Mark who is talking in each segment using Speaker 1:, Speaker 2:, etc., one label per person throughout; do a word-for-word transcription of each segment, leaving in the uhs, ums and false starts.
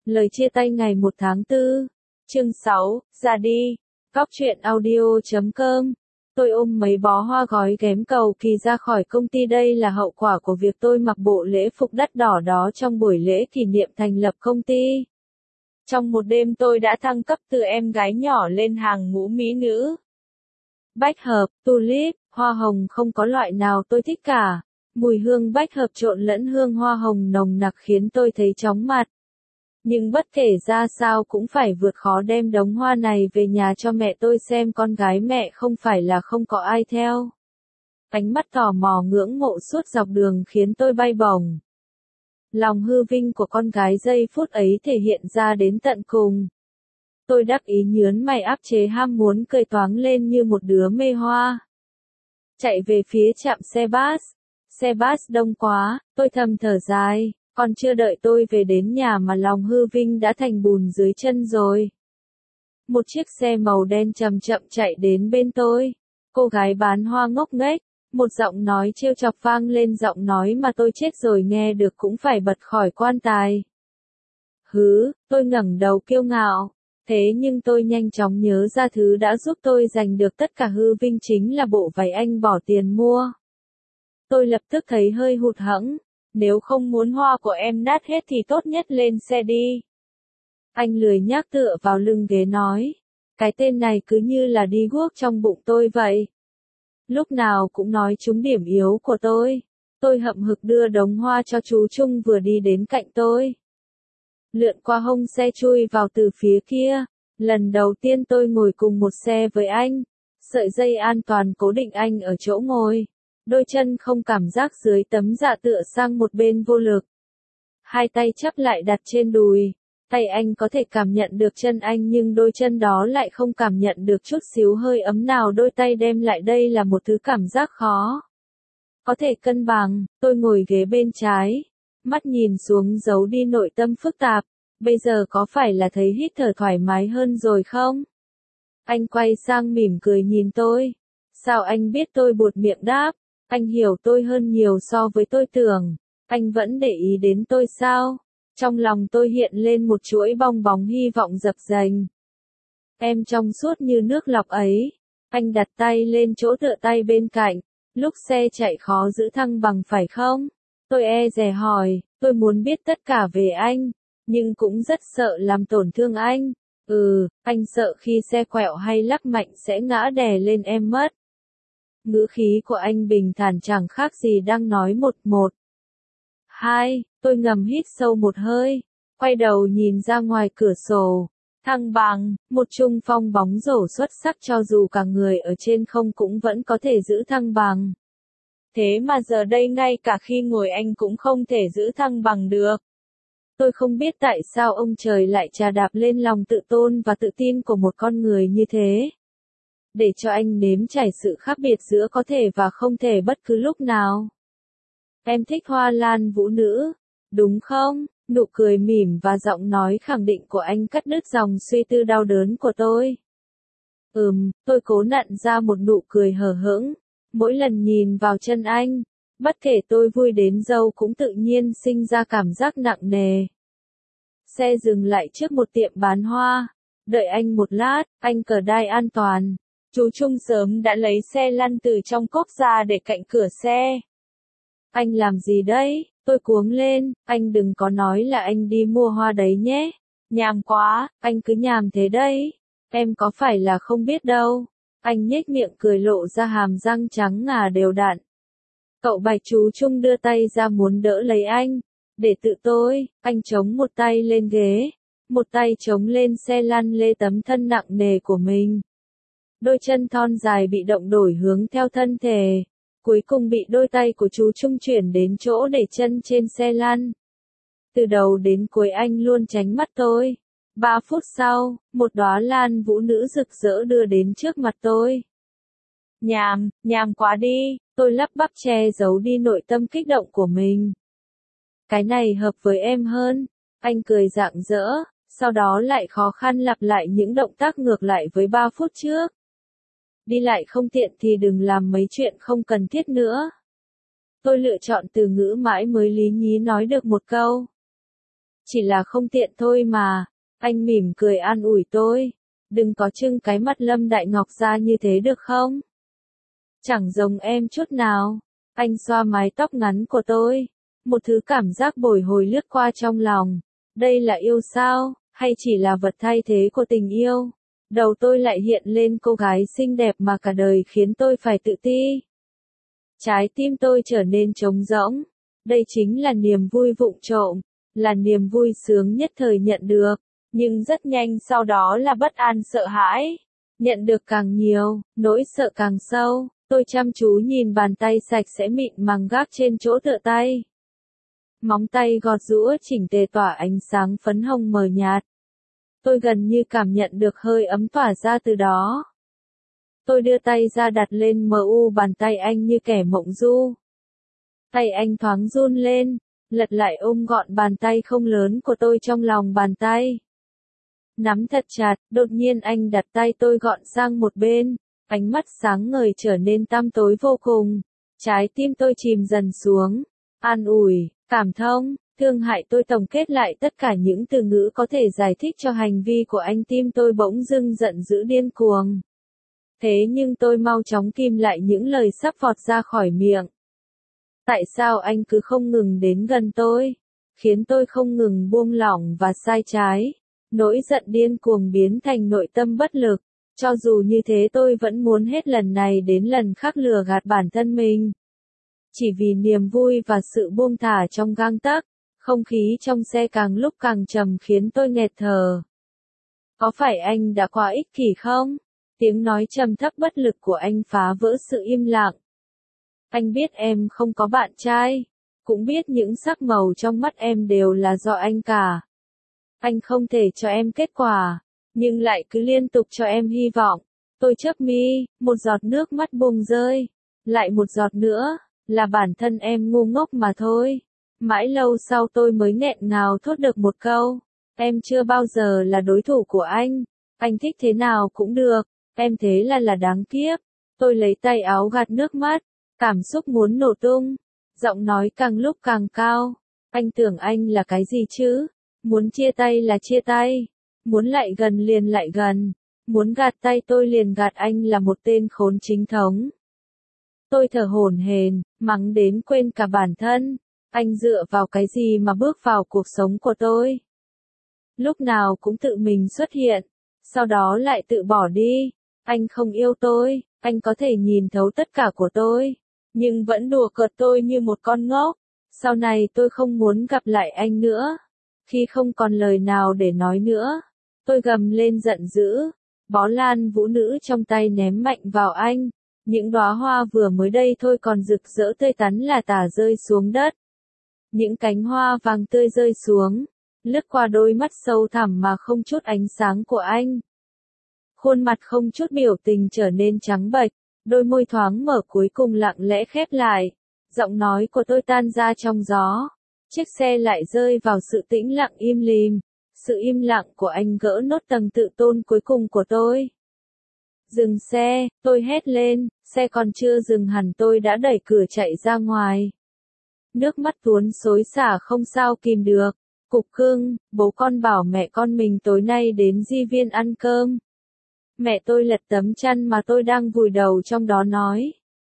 Speaker 1: Lời chia tay ngày một tháng tư. Chương sáu, ra đi. Cóc truyện audio chấm com. Tôi ôm mấy bó hoa gói ghém cầu kỳ ra khỏi công ty. Đây là hậu quả của việc tôi mặc bộ lễ phục đắt đỏ đó trong buổi lễ kỷ niệm thành lập công ty. Trong một đêm tôi đã thăng cấp từ em gái nhỏ lên hàng ngũ mỹ nữ. Bách hợp, tulip, hoa hồng không có loại nào tôi thích cả. Mùi hương bách hợp trộn lẫn hương hoa hồng nồng nặc khiến tôi thấy chóng mặt. Nhưng bất kể ra sao cũng phải vượt khó đem đống hoa này về nhà cho mẹ tôi xem. Con gái mẹ không phải là không có ai theo. Ánh mắt tò mò ngưỡng mộ suốt dọc đường khiến tôi bay bổng. Lòng hư vinh của con gái giây phút ấy thể hiện ra đến tận cùng. Tôi đắc ý nhướn mày áp chế ham muốn cười toáng lên như một đứa mê hoa. Chạy về phía trạm xe bus. Xe bus đông quá, tôi thầm thở dài. Còn chưa đợi tôi về đến nhà mà lòng hư vinh đã thành bùn dưới chân rồi. Một chiếc xe màu đen chậm chậm chạy đến bên tôi. Cô gái bán hoa ngốc nghếch. Một giọng nói trêu chọc vang lên, giọng nói mà tôi chết rồi nghe được cũng phải bật khỏi quan tài. Hứ, tôi ngẩng đầu kiêu ngạo. Thế nhưng tôi nhanh chóng nhớ ra thứ đã giúp tôi giành được tất cả hư vinh chính là bộ váy anh bỏ tiền mua. Tôi lập tức thấy hơi hụt hẫng. Nếu không muốn hoa của em nát hết thì tốt nhất lên xe đi. Anh lười nhác tựa vào lưng ghế nói. Cái tên này cứ như là đi guốc trong bụng tôi vậy. Lúc nào cũng nói trúng điểm yếu của tôi. Tôi hậm hực đưa đống hoa cho chú Trung vừa đi đến cạnh tôi. Lượn qua hông xe chui vào từ phía kia. Lần đầu tiên tôi ngồi cùng một xe với anh. Sợi dây an toàn cố định anh ở chỗ ngồi. Đôi chân không cảm giác dưới tấm dạ tựa sang một bên vô lực. Hai tay chắp lại đặt trên đùi. Tay anh có thể cảm nhận được chân anh nhưng đôi chân đó lại không cảm nhận được chút xíu hơi ấm nào đôi tay đem lại. Đây là một thứ cảm giác khó có thể cân bằng. Tôi ngồi ghế bên trái. Mắt nhìn xuống giấu đi nội tâm phức tạp. Bây giờ có phải là thấy hít thở thoải mái hơn rồi không? Anh quay sang mỉm cười nhìn tôi. Sao anh biết? Tôi buột miệng đáp. Anh hiểu tôi hơn nhiều so với tôi tưởng. Anh vẫn để ý đến tôi sao? Trong lòng tôi hiện lên một chuỗi bong bóng hy vọng dập dềnh. Em trong suốt như nước lọc ấy. Anh đặt tay lên chỗ tựa tay bên cạnh. Lúc xe chạy khó giữ thăng bằng phải không? Tôi e dè hỏi. Tôi muốn biết tất cả về anh. Nhưng cũng rất sợ làm tổn thương anh. Ừ, anh sợ khi xe quẹo hay lắc mạnh sẽ ngã đè lên em mất. Ngữ khí của anh bình thản chẳng khác gì đang nói một một. Hai, tôi ngầm hít sâu một hơi. Quay đầu nhìn ra ngoài cửa sổ. Thăng bằng, một trung phong bóng rổ xuất sắc cho dù cả người ở trên không cũng vẫn có thể giữ thăng bằng. Thế mà giờ đây ngay cả khi ngồi anh cũng không thể giữ thăng bằng được. Tôi không biết tại sao ông trời lại chà đạp lên lòng tự tôn và tự tin của một con người như thế. Để cho anh nếm trải sự khác biệt giữa có thể và không thể bất cứ lúc nào. Em thích hoa lan vũ nữ, đúng không? Nụ cười mỉm và giọng nói khẳng định của anh cắt đứt dòng suy tư đau đớn của tôi. Ừm, tôi cố nặn ra một nụ cười hờ hững. Mỗi lần nhìn vào chân anh, bất kể tôi vui đến đâu cũng tự nhiên sinh ra cảm giác nặng nề. Xe dừng lại trước một tiệm bán hoa. Đợi anh một lát, anh cởi đai an toàn. Chú Trung sớm đã lấy xe lăn từ trong cốp ra để cạnh cửa xe. Anh làm gì đấy? Tôi cuống lên. Anh đừng có nói là anh đi mua hoa đấy nhé. Nhàm quá, anh cứ nhàm thế đấy. Em có phải là không biết đâu. Anh nhếch miệng cười lộ ra hàm răng trắng ngà đều đặn. Cậu Bạch. Chú Trung đưa tay ra muốn đỡ lấy anh. Để tự tôi, anh chống một tay lên ghế. Một tay chống lên xe lăn lê tấm thân nặng nề của mình. Đôi chân thon dài bị động đổi hướng theo thân thể. Cuối cùng bị đôi tay của chú Trung chuyển đến chỗ để chân trên xe lăn. Từ đầu đến cuối anh luôn tránh mắt tôi. Ba phút sau, một đóa lan vũ nữ rực rỡ đưa đến trước mặt tôi. Nhàm, nhàm quá đi, tôi lắp bắp che giấu đi nội tâm kích động của mình. Cái này hợp với em hơn. Anh cười rạng rỡ, sau đó lại khó khăn lặp lại những động tác ngược lại với ba phút trước. Đi lại không tiện thì đừng làm mấy chuyện không cần thiết nữa. Tôi lựa chọn từ ngữ mãi mới lý nhí nói được một câu. Chỉ là không tiện thôi mà. Anh mỉm cười an ủi tôi. Đừng có trưng cái mặt Lâm Đại Ngọc ra như thế được không? Chẳng giống em chút nào. Anh xoa mái tóc ngắn của tôi. Một thứ cảm giác bồi hồi lướt qua trong lòng. Đây là yêu sao, hay chỉ là vật thay thế của tình yêu? Đầu tôi lại hiện lên cô gái xinh đẹp mà cả đời khiến tôi phải tự ti. Trái tim tôi trở nên trống rỗng. Đây chính là niềm vui vụng trộm, là niềm vui sướng nhất thời nhận được. Nhưng rất nhanh sau đó là bất an sợ hãi. Nhận được càng nhiều, nỗi sợ càng sâu. Tôi chăm chú nhìn bàn tay sạch sẽ mịn màng gác trên chỗ tựa tay. Móng tay gọt giũa chỉnh tề tỏa ánh sáng phấn hồng mờ nhạt. Tôi gần như cảm nhận được hơi ấm tỏa ra từ đó. Tôi đưa tay ra đặt lên mờ u bàn tay anh như kẻ mộng du. Tay anh thoáng run lên, lật lại ôm gọn bàn tay không lớn của tôi trong lòng bàn tay. Nắm thật chặt, đột nhiên anh đặt tay tôi gọn sang một bên, ánh mắt sáng ngời trở nên tăm tối vô cùng. Trái tim tôi chìm dần xuống, an ủi, cảm thông, thương hại. Tôi tổng kết lại tất cả những từ ngữ có thể giải thích cho hành vi của anh, tim tôi bỗng dưng giận dữ điên cuồng. Thế nhưng tôi mau chóng kìm lại những lời sắp vọt ra khỏi miệng. Tại sao anh cứ không ngừng đến gần tôi, khiến tôi không ngừng buông lỏng và sai trái? Nỗi giận điên cuồng biến thành nội tâm bất lực. Cho dù như thế tôi vẫn muốn hết lần này đến lần khác lừa gạt bản thân mình. Chỉ vì niềm vui và sự buông thả trong gang tấc, không khí trong xe càng lúc càng trầm khiến tôi nghẹt thở. Có phải anh đã quá ích kỷ không? Tiếng nói trầm thấp bất lực của anh phá vỡ sự im lặng. Anh biết em không có bạn trai, cũng biết những sắc màu trong mắt em đều là do anh cả. Anh không thể cho em kết quả, nhưng lại cứ liên tục cho em hy vọng. Tôi chớp mi, một giọt nước mắt buông rơi, lại một giọt nữa, là bản thân em ngu ngốc mà thôi. Mãi lâu sau tôi mới nghẹn ngào thốt được một câu, em chưa bao giờ là đối thủ của anh, anh thích thế nào cũng được, em thế là là đáng kiếp. Tôi lấy tay áo gạt nước mắt, cảm xúc muốn nổ tung, giọng nói càng lúc càng cao. Anh tưởng anh là cái gì chứ? Muốn chia tay là chia tay, muốn lại gần liền lại gần, muốn gạt tay tôi liền gạt. Anh là một tên khốn chính thống. Tôi thở hổn hển, mắng đến quên cả bản thân. Anh dựa vào cái gì mà bước vào cuộc sống của tôi? Lúc nào cũng tự mình xuất hiện, sau đó lại tự bỏ đi. Anh không yêu tôi, anh có thể nhìn thấu tất cả của tôi, nhưng vẫn đùa cợt tôi như một con ngốc. Sau này tôi không muốn gặp lại anh nữa. Khi không còn lời nào để nói nữa, tôi gầm lên giận dữ, bó lan vũ nữ trong tay ném mạnh vào anh. Những đóa hoa vừa mới đây thôi còn rực rỡ tươi tắn là tả rơi xuống đất. Những cánh hoa vàng tươi rơi xuống, lướt qua đôi mắt sâu thẳm mà không chút ánh sáng của anh. Khuôn mặt không chút biểu tình trở nên trắng bệch, đôi môi thoáng mở cuối cùng lặng lẽ khép lại. Giọng nói của tôi tan ra trong gió. Chiếc xe lại rơi vào sự tĩnh lặng im lìm. Sự im lặng của anh gỡ nốt tầng tự tôn cuối cùng của tôi. Dừng xe, tôi hét lên, xe còn chưa dừng hẳn tôi đã đẩy cửa chạy ra ngoài. Nước mắt tuôn xối xả không sao kìm được. Cục cưng, bố con bảo mẹ con mình tối nay đến Di Viên ăn cơm. Mẹ tôi lật tấm chăn mà tôi đang vùi đầu trong đó nói.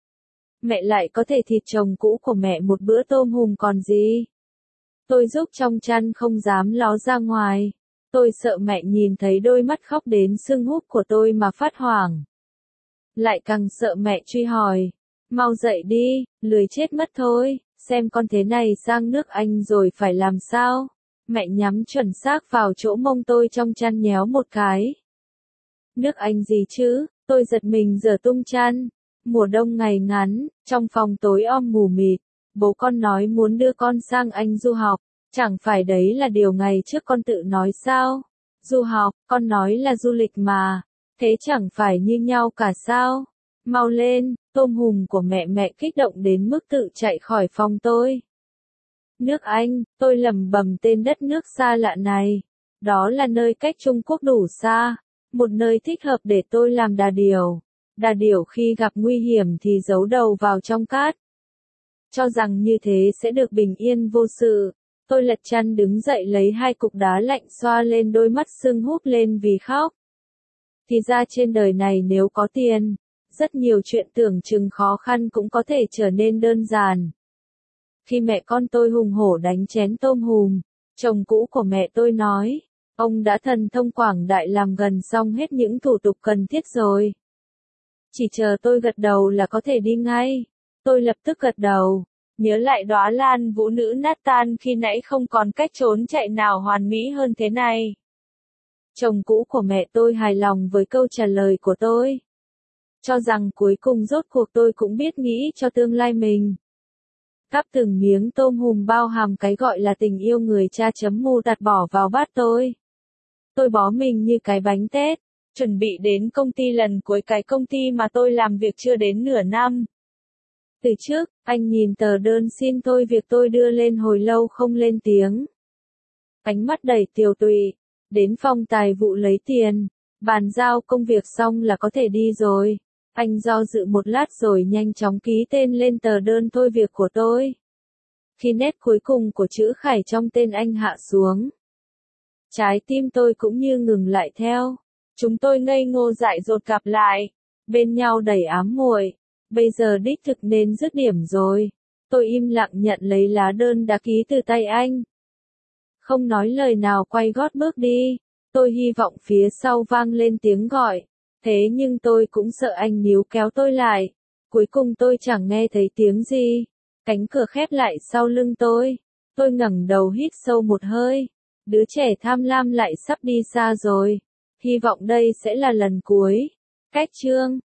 Speaker 1: Mẹ lại có thể thịt chồng cũ của mẹ một bữa tôm hùm còn gì. Tôi rúc trong chăn không dám ló ra ngoài. Tôi sợ mẹ nhìn thấy đôi mắt khóc đến sưng húp của tôi mà phát hoảng. Lại càng sợ mẹ truy hỏi. Mau dậy đi, lười chết mất thôi, xem con thế này sang nước Anh rồi phải làm sao. Mẹ nhắm chuẩn xác vào chỗ mông tôi trong chăn nhéo một cái. Nước Anh gì chứ? Tôi giật mình giở tung chăn. Mùa đông ngày ngắn, trong phòng tối om mù mịt, bố con nói muốn đưa con sang Anh du học, chẳng phải đấy là điều ngày trước con tự nói sao? Du học, con nói là du lịch mà, thế chẳng phải như nhau cả sao? Mau lên, tôm hùm của mẹ mẹ kích động đến mức tự chạy khỏi phòng tôi. Nước Anh, tôi lẩm bẩm tên đất nước xa lạ này. Đó là nơi cách Trung Quốc đủ xa, một nơi thích hợp để tôi làm đà điểu. Đà điểu khi gặp nguy hiểm thì giấu đầu vào trong cát. Cho rằng như thế sẽ được bình yên vô sự, Tôi lật chăn đứng dậy lấy hai cục đá lạnh xoa lên đôi mắt sưng húp lên vì khóc. Thì ra trên đời này nếu có tiền, rất nhiều chuyện tưởng chừng khó khăn cũng có thể trở nên đơn giản. Khi mẹ con tôi hùng hổ đánh chén tôm hùm, chồng cũ của mẹ tôi nói, ông đã thần thông quảng đại làm gần xong hết những thủ tục cần thiết rồi. Chỉ chờ tôi gật đầu là có thể đi ngay. Tôi lập tức gật đầu, nhớ lại đóa lan vũ nữ Nathan khi nãy không còn cách trốn chạy nào hoàn mỹ hơn thế này. Chồng cũ của mẹ tôi hài lòng với câu trả lời của tôi. Cho rằng cuối cùng rốt cuộc tôi cũng biết nghĩ cho tương lai mình. Cắp từng miếng tôm hùm bao hàm cái gọi là tình yêu người cha chấm mù tạt bỏ vào bát tôi. Tôi bó mình như cái bánh tét, chuẩn bị đến công ty lần cuối, cái công ty mà tôi làm việc chưa đến nửa năm. Từ trước, anh nhìn tờ đơn xin thôi việc tôi đưa lên hồi lâu không lên tiếng. Ánh mắt đầy tiều tụy, đến phòng tài vụ lấy tiền, bàn giao công việc xong là có thể đi rồi. Anh do dự một lát rồi nhanh chóng ký tên lên tờ đơn thôi việc của tôi. Khi nét cuối cùng của chữ Khải trong tên anh hạ xuống, trái tim tôi cũng như ngừng lại theo. Chúng tôi ngây ngô dại dột cặp lại, bên nhau đầy ám muội. Bây giờ đích thực nên dứt điểm rồi. Tôi im lặng nhận lấy lá đơn đã ký từ tay anh. Không nói lời nào quay gót bước đi. Tôi hy vọng phía sau vang lên tiếng gọi. Thế nhưng tôi cũng sợ anh níu kéo tôi lại. Cuối cùng tôi chẳng nghe thấy tiếng gì. Cánh cửa khép lại sau lưng tôi. Tôi ngẩng đầu hít sâu một hơi. Đứa trẻ tham lam lại sắp đi xa rồi. Hy vọng đây sẽ là lần cuối. Cách chương